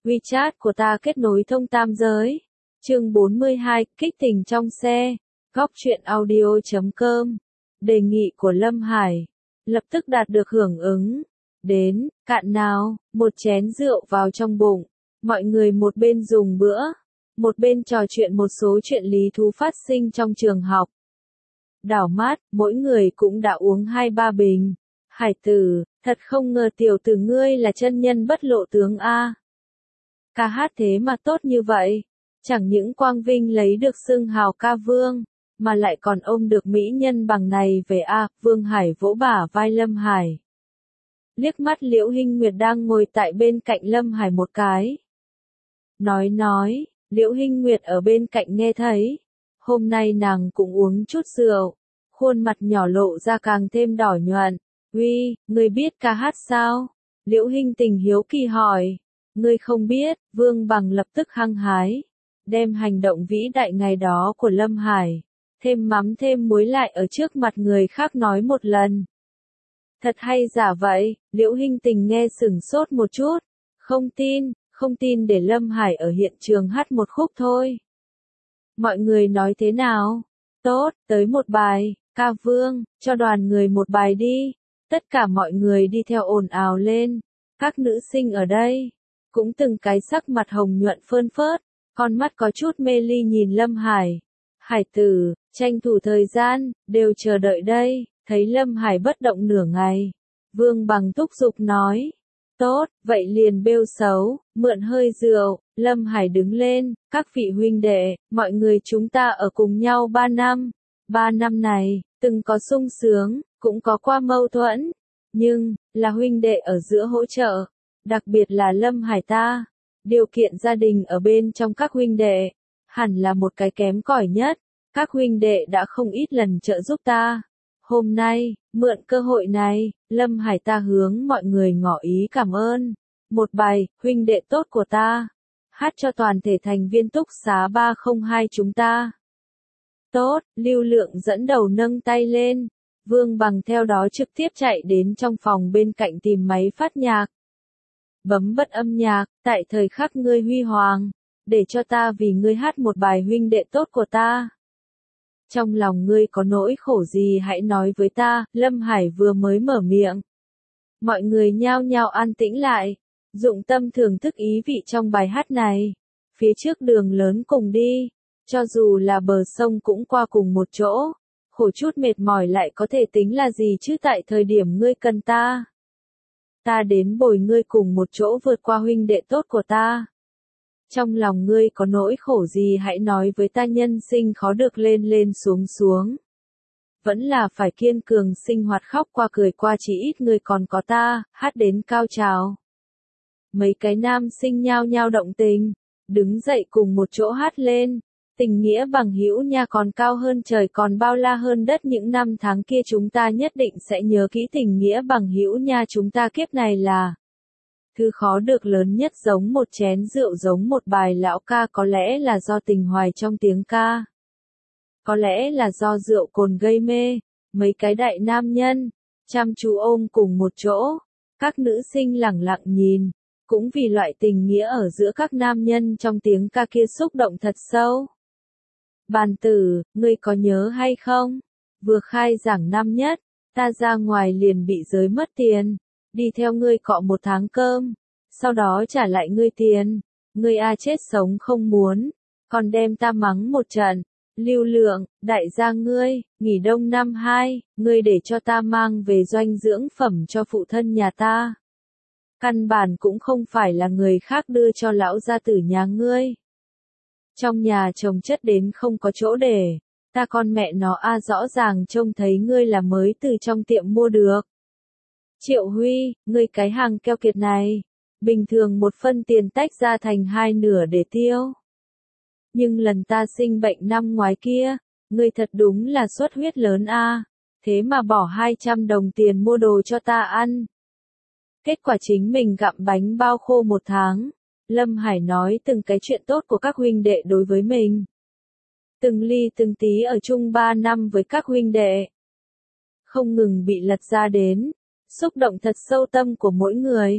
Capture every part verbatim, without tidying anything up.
WeChat của ta kết nối thông tam giới. Chương bốn mươi hai, kích tình trong xe. Góc truyện audio chấm com. Đề nghị của Lâm Hải lập tức đạt được hưởng ứng. Đến, cạn nào, một chén rượu vào trong bụng. Mọi người một bên dùng bữa, một bên trò chuyện một số chuyện lý thú phát sinh trong trường học. Đảo mắt, mỗi người cũng đã uống hai ba bình. Hải tử, thật không ngờ tiểu tử ngươi là chân nhân bất lộ tướng a. Ca hát thế mà tốt như vậy, chẳng những quang vinh lấy được xưng hào ca vương, mà lại còn ôm được mỹ nhân bằng này về a. Vương Hải vỗ bả vai Lâm Hải. Liếc mắt Liễu Hinh Nguyệt đang ngồi tại bên cạnh Lâm Hải một cái. Nói nói, Liễu Hinh Nguyệt ở bên cạnh nghe thấy. Hôm nay nàng cũng uống chút rượu, khuôn mặt nhỏ lộ ra càng thêm đỏ nhuận. Uy, ngươi biết ca hát sao? Liễu Hinh Tình hiếu kỳ hỏi. Ngươi không biết, Vương Bằng lập tức hăng hái. Đem hành động vĩ đại ngày đó của Lâm Hải, thêm mắm thêm muối lại ở trước mặt người khác nói một lần. Thật hay giả vậy, Liễu Hinh Tình nghe sửng sốt một chút. Không tin, không tin để Lâm Hải ở hiện trường hát một khúc thôi. Mọi người nói thế nào? Tốt, tới một bài, ca vương, cho đoàn người một bài đi. Tất cả mọi người đi theo ồn ào lên. Các nữ sinh ở đây cũng từng cái sắc mặt hồng nhuận phơn phớt, con mắt có chút mê ly nhìn Lâm Hải. Hải tử, tranh thủ thời gian, đều chờ đợi đây. Thấy Lâm Hải bất động nửa ngày, Vương Bằng thúc giục nói. Tốt, vậy liền bêu xấu, mượn hơi rượu. Lâm Hải đứng lên. Các vị huynh đệ, mọi người chúng ta ở cùng nhau ba năm. Ba năm này, từng có sung sướng, cũng có qua mâu thuẫn. Nhưng, là huynh đệ ở giữa hỗ trợ. Đặc biệt là Lâm Hải ta. Điều kiện gia đình ở bên trong các huynh đệ, hẳn là một cái kém cỏi nhất. Các huynh đệ đã không ít lần trợ giúp ta. Hôm nay, mượn cơ hội này, Lâm Hải ta hướng mọi người ngỏ ý cảm ơn. Một bài, huynh đệ tốt của ta. Hát cho toàn thể thành viên túc xá ba không hai chúng ta. Tốt, Lưu Lượng dẫn đầu nâng tay lên. Vương Bằng theo đó trực tiếp chạy đến trong phòng bên cạnh tìm máy phát nhạc. Bấm bật âm nhạc, tại thời khắc ngươi huy hoàng, để cho ta vì ngươi hát một bài huynh đệ tốt của ta. Trong lòng ngươi có nỗi khổ gì hãy nói với ta, Lâm Hải vừa mới mở miệng. Mọi người nhao nhao an tĩnh lại, dụng tâm thưởng thức ý vị trong bài hát này. Phía trước đường lớn cùng đi, cho dù là bờ sông cũng qua cùng một chỗ, khổ chút mệt mỏi lại có thể tính là gì chứ tại thời điểm ngươi cần ta. Ta đến bồi ngươi cùng một chỗ vượt qua huynh đệ tốt của ta. Trong lòng ngươi có nỗi khổ gì hãy nói với ta nhân sinh khó được lên lên xuống xuống. Vẫn là phải kiên cường sinh hoạt khóc qua cười qua chỉ ít ngươi còn có ta, hát đến cao trào. Mấy cái nam sinh nhao nhao động tình, đứng dậy cùng một chỗ hát lên. Tình nghĩa bằng hữu nha còn cao hơn trời còn bao la hơn đất những năm tháng kia chúng ta nhất định sẽ nhớ kỹ tình nghĩa bằng hữu nha chúng ta kiếp này là. Thứ khó được lớn nhất giống một chén rượu giống một bài lão ca có lẽ là do tình hoài trong tiếng ca. Có lẽ là do rượu cồn gây mê, mấy cái đại nam nhân, chăm chú ôm cùng một chỗ, các nữ sinh lẳng lặng nhìn, cũng vì loại tình nghĩa ở giữa các nam nhân trong tiếng ca kia xúc động thật sâu. Bàn tử, ngươi có nhớ hay không? Vừa khai giảng năm nhất, ta ra ngoài liền bị giới mất tiền. Đi theo ngươi cọ một tháng cơm, sau đó trả lại ngươi tiền, ngươi a chết sống không muốn, còn đem ta mắng một trận. Lưu Lượng, đại gia ngươi, nghỉ đông năm hai, ngươi để cho ta mang về doanh dưỡng phẩm cho phụ thân nhà ta. Căn bản cũng không phải là người khác đưa cho lão gia tử nhà ngươi. Trong nhà trồng chất đến không có chỗ để, ta con mẹ nó a rõ ràng trông thấy ngươi là mới từ trong tiệm mua được. Triệu Huy, ngươi cái hàng keo kiệt này, bình thường một phân tiền tách ra thành hai nửa để tiêu. Nhưng lần ta sinh bệnh năm ngoái kia, ngươi thật đúng là xuất huyết lớn a, thế mà bỏ hai trăm đồng tiền mua đồ cho ta ăn. Kết quả chính mình gặm bánh bao khô một tháng. Lâm Hải nói từng cái chuyện tốt của các huynh đệ đối với mình. Từng ly từng tí ở chung ba năm với các huynh đệ. Không ngừng bị lật ra đến, xúc động thật sâu tâm của mỗi người.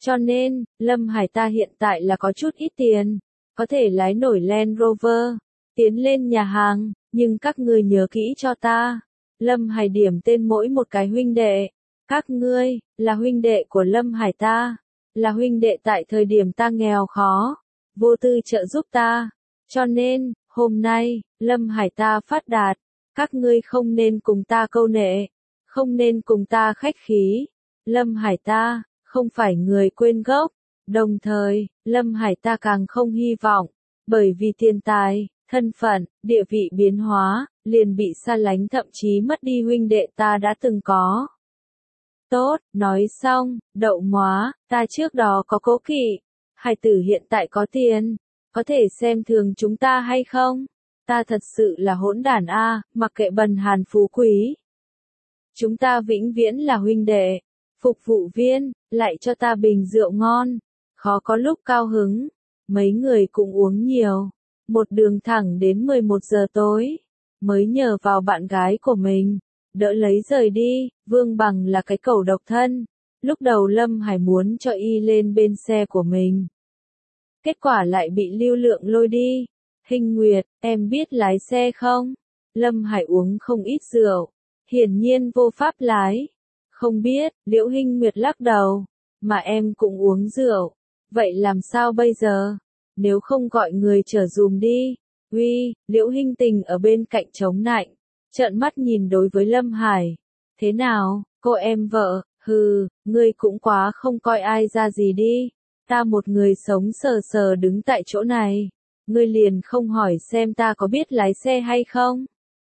Cho nên, Lâm Hải ta hiện tại là có chút ít tiền, có thể lái nổi Land Rover, tiến lên nhà hàng, nhưng các ngươi nhớ kỹ cho ta. Lâm Hải điểm tên mỗi một cái huynh đệ. Các ngươi, là huynh đệ của Lâm Hải ta, là huynh đệ tại thời điểm ta nghèo khó, vô tư trợ giúp ta. Cho nên, hôm nay, Lâm Hải ta phát đạt, các ngươi không nên cùng ta câu nệ, không nên cùng ta khách khí. Lâm Hải ta, không phải người quên gốc, đồng thời, Lâm Hải ta càng không hy vọng, bởi vì tiền tài, thân phận, địa vị biến hóa, liền bị xa lánh thậm chí mất đi huynh đệ ta đã từng có. Tốt, nói xong, đậu móa, ta trước đó có cố kỵ, hải tử hiện tại có tiền, có thể xem thường chúng ta hay không? Ta thật sự là hỗn đản a, mặc kệ bần hàn phú quý. Chúng ta vĩnh viễn là huynh đệ. Phục vụ viên, lại cho ta bình rượu ngon. Khó có lúc cao hứng. Mấy người cũng uống nhiều. Một đường thẳng đến mười một giờ tối. Mới nhờ vào bạn gái của mình. Đỡ lấy rời đi. Vương Bằng là cái cẩu độc thân. Lúc đầu Lâm Hải muốn cho y lên bên xe của mình. Kết quả lại bị Lưu Lượng lôi đi. Hình Nguyệt, em biết lái xe không? Lâm Hải uống không ít rượu. Hiển nhiên vô pháp lái. Không biết, Liễu Hinh Nguyệt lắc đầu. Mà em cũng uống rượu. Vậy làm sao bây giờ? Nếu không gọi người chở dùm đi. Uy, Liễu Hinh Tình ở bên cạnh chống nạnh. Trợn mắt nhìn đối với Lâm Hải. Thế nào, cô em vợ, hừ, ngươi cũng quá không coi ai ra gì đi. Ta một người sống sờ sờ đứng tại chỗ này. Ngươi liền không hỏi xem ta có biết lái xe hay không?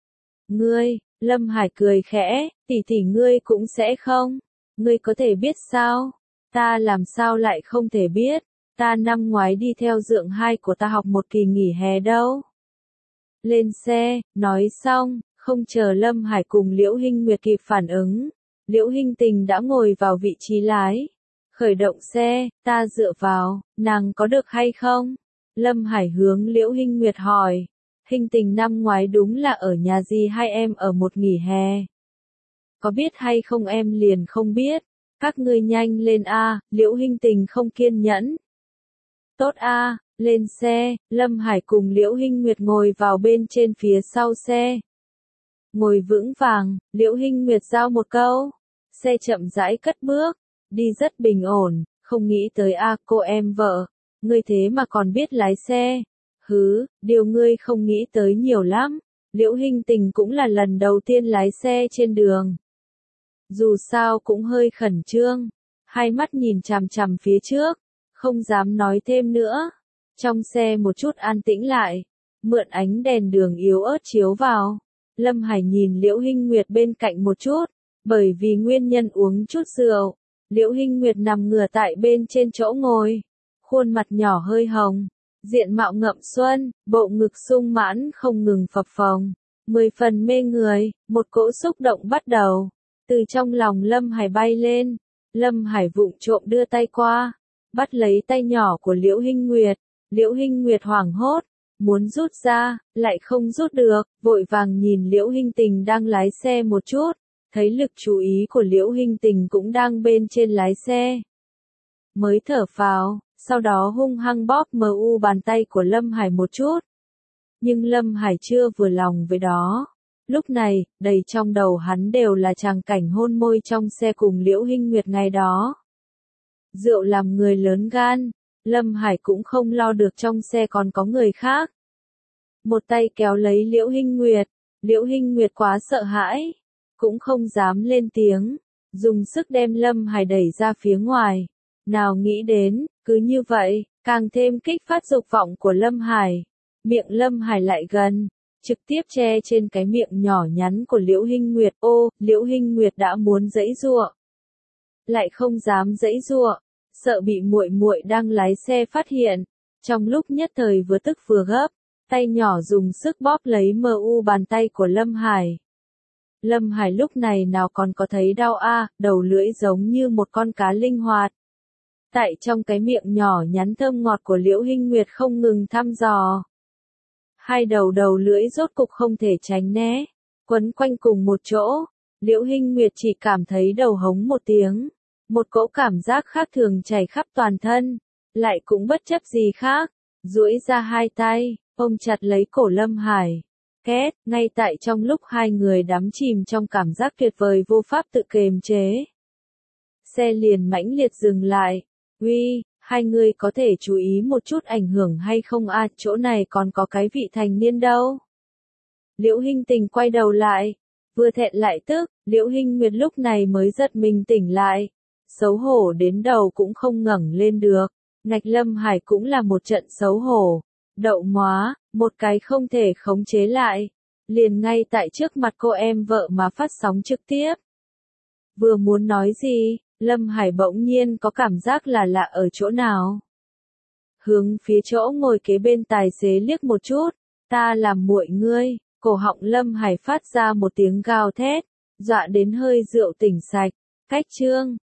Ngươi, Lâm Hải cười khẽ, tỷ tỷ ngươi cũng sẽ không. Ngươi có thể biết sao? Ta làm sao lại không thể biết? Ta năm ngoái đi theo dượng hai của ta học một kỳ nghỉ hè đâu. Lên xe, nói xong, không chờ Lâm Hải cùng Liễu Hinh Nguyệt kịp phản ứng. Liễu Hinh Tình đã ngồi vào vị trí lái. Khởi động xe, ta dựa vào, nàng có được hay không? Lâm Hải hướng Liễu Hinh Nguyệt hỏi. Hinh Tình năm ngoái đúng là ở nhà gì hai em ở một nghỉ hè. Có biết hay không em liền không biết. Các ngươi nhanh lên a, Liễu Hinh Tình không kiên nhẫn. Tốt a, lên xe, Lâm Hải cùng Liễu Hinh Nguyệt ngồi vào bên trên phía sau xe. Ngồi vững vàng, Liễu Hinh Nguyệt giao một câu. Xe chậm rãi cất bước, đi rất bình ổn, không nghĩ tới a cô em vợ. Ngươi thế mà còn biết lái xe. Hứ, điều ngươi không nghĩ tới nhiều lắm. Liễu Hinh Tình cũng là lần đầu tiên lái xe trên đường. Dù sao cũng hơi khẩn trương. Hai mắt nhìn chằm chằm phía trước. Không dám nói thêm nữa. Trong xe một chút an tĩnh lại. Mượn ánh đèn đường yếu ớt chiếu vào. Lâm Hải nhìn Liễu Hinh Nguyệt bên cạnh một chút. Bởi vì nguyên nhân uống chút rượu. Liễu Hinh Nguyệt nằm ngửa tại bên trên chỗ ngồi. Khuôn mặt nhỏ hơi hồng. Diện mạo ngậm xuân, bộ ngực sung mãn không ngừng phập phồng. Mười phần mê người, một cỗ xúc động bắt đầu. Từ trong lòng Lâm Hải bay lên. Lâm Hải vụng trộm đưa tay qua. Bắt lấy tay nhỏ của Liễu Hinh Nguyệt. Liễu Hinh Nguyệt hoảng hốt. Muốn rút ra, lại không rút được. Vội vàng nhìn Liễu Hinh Tình đang lái xe một chút. Thấy lực chú ý của Liễu Hinh Tình cũng đang bên trên lái xe. Mới thở phào. Sau đó hung hăng bóp mờ u bàn tay của Lâm Hải một chút. Nhưng Lâm Hải chưa vừa lòng với đó. Lúc này, đầy trong đầu hắn đều là tràng cảnh hôn môi trong xe cùng Liễu Hinh Nguyệt ngày đó. Rượu làm người lớn gan, Lâm Hải cũng không lo được trong xe còn có người khác. Một tay kéo lấy Liễu Hinh Nguyệt, Liễu Hinh Nguyệt quá sợ hãi, cũng không dám lên tiếng, dùng sức đem Lâm Hải đẩy ra phía ngoài. Nào nghĩ đến, cứ như vậy, càng thêm kích phát dục vọng của Lâm Hải. Miệng Lâm Hải lại gần, trực tiếp che trên cái miệng nhỏ nhắn của Liễu Hinh Nguyệt. Ô, Liễu Hinh Nguyệt đã muốn giãy giụa, lại không dám giãy giụa, sợ bị muội muội đang lái xe phát hiện. Trong lúc nhất thời vừa tức vừa gấp, tay nhỏ dùng sức bóp lấy mờ u bàn tay của Lâm Hải. Lâm Hải lúc này nào còn có thấy đau a, đầu lưỡi giống như một con cá linh hoạt. Tại trong cái miệng nhỏ nhắn thơm ngọt của Liễu Hinh Nguyệt không ngừng thăm dò. Hai đầu đầu lưỡi rốt cục không thể tránh né, quấn quanh cùng một chỗ. Liễu Hinh Nguyệt chỉ cảm thấy đầu hống một tiếng, Một cỗ cảm giác khác thường chảy khắp toàn thân, lại cũng bất chấp gì khác, duỗi ra hai tay, ôm chặt lấy cổ Lâm Hải. Két, ngay tại trong lúc hai người đắm chìm trong cảm giác tuyệt vời vô pháp tự kiềm chế. Xe liền mãnh liệt dừng lại. Uy, hai người có thể chú ý một chút ảnh hưởng hay không à, chỗ này còn có cái vị thành niên đâu. Liễu Hinh Tình quay đầu lại, vừa thẹn lại tức, Liễu Hinh Nguyệt lúc này mới giật mình tỉnh lại. Xấu hổ đến đầu cũng không ngẩng lên được, ngạch Lâm Hải cũng là một trận xấu hổ. Đậu móa, một cái không thể khống chế lại, liền ngay tại trước mặt cô em vợ mà phát sóng trực tiếp. Vừa muốn nói gì, Lâm Hải bỗng nhiên có cảm giác là lạ ở chỗ nào. Hướng phía chỗ ngồi kế bên tài xế liếc một chút, ta làm muội ngươi, cổ họng Lâm Hải phát ra một tiếng gào thét, dọa đến hơi rượu tỉnh sạch, cách chương.